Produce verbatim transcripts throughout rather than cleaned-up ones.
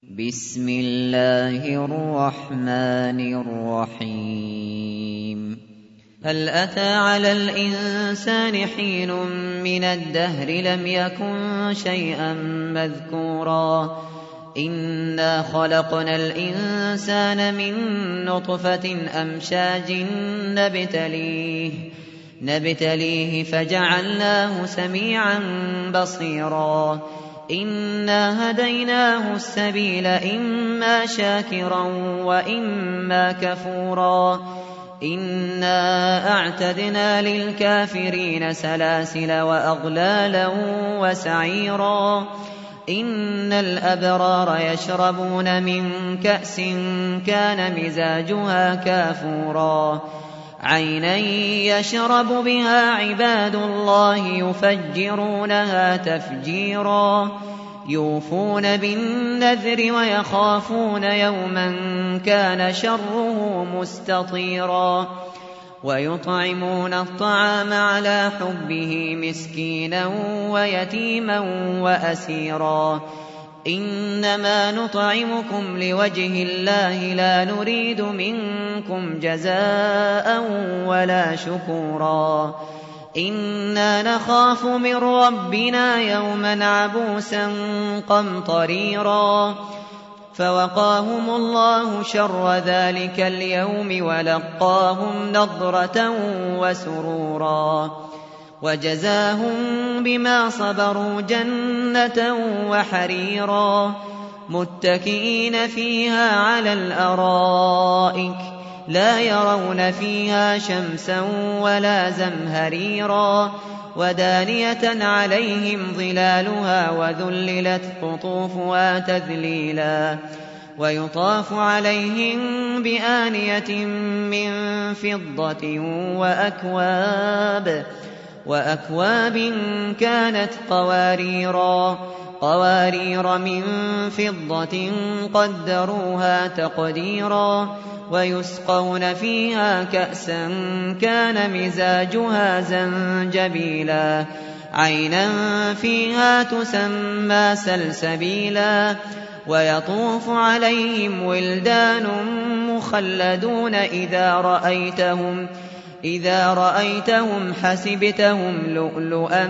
بسم الله الرحمن الرحيم هل أتى على الإنسان حين من الدهر لم يكن شيئا مذكورا إنا خلقنا الإنسان من نطفة أمشاج نبتليه نبتليه فجعلناه سميعا بصيرا إنا هديناه السبيل إما شاكرا وإما كفورا إنا أعتدنا للكافرين سلاسل وأغلالا وسعيرا إن الأبرار يشربون من كأس كان مزاجها كافورا عينا يشرب بها عباد الله يفجرونها تفجيرا يوفون بالنذر ويخافون يوما كان شره مستطيرا ويطعمون الطعام على حبه مسكينا ويتيما وأسيرا إنما نطعمكم لوجه الله لا نريد منكم جزاء ولا شكورا إنا نخاف من ربنا يوما عبوسا قمطريرا فوقاهم الله شر ذلك اليوم ولقاهم نضرة وسرورا وجزاهم بما صبروا جنة وحريرا متكئين فيها على الأرائك لا يرون فيها شمسا ولا زمهريرا ودانية عليهم ظلالها وذللت قطوفها تذليلا ويطاف عليهم بآنية من فضة وأكواب وأكواب كانت قواريرا قوارير من فضة قدروها تقديرا ويسقون فيها كأسا كان مزاجها زنجبيلا عينا فيها تسمى سلسبيلا ويطوف عليهم ولدان مخلدون إذا رأيتهم إذا رأيتهم حسبتهم لؤلؤا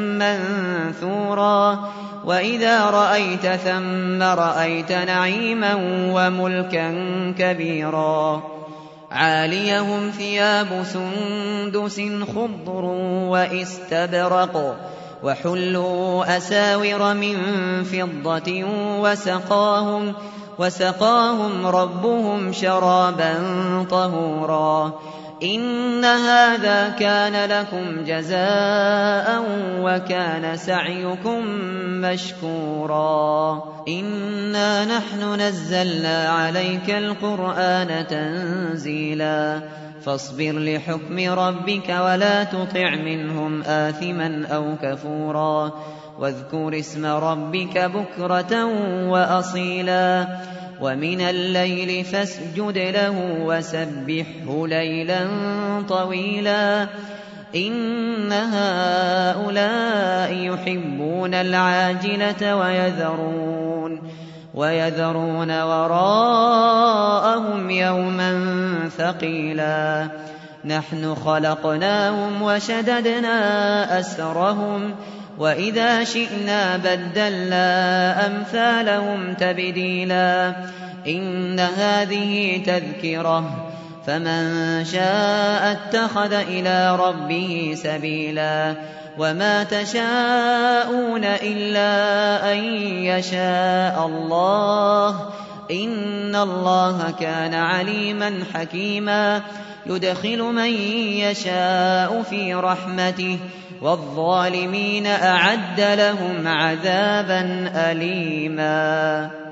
منثورا وإذا رأيت ثم رأيت نعيما وملكا كبيرا عاليهم ثياب سندس خضر وإستبرق وحلوا أساور من فضة وسقاهم, وسقاهم ربهم شرابا طهورا إن هذا كان لكم جزاء وكان سعيكم مشكورا إنا نحن نزلنا عليك القرآن تنزيلا فاصبر لحكم ربك ولا تطع منهم آثما أو كفورا واذكر اسم ربك بكرة وأصيلا ومن الليل فاسجد له وسبحه ليلا طويلا إن هؤلاء يحبون العاجلة ويذرون, ويذرون وراءهم يوما ثقيلا نحن خلقناهم وشددنا أسرهم وإذا شئنا بدلنا أمثالهم تبديلا إن هذه تذكرة فمن شاء اتخذ إلى ربه سبيلا وما تشاءون إلا أن يشاء الله إن الله كان عليما حكيما يدخل من يشاء في رحمته والظالمين أعد لهم عذابا أليما.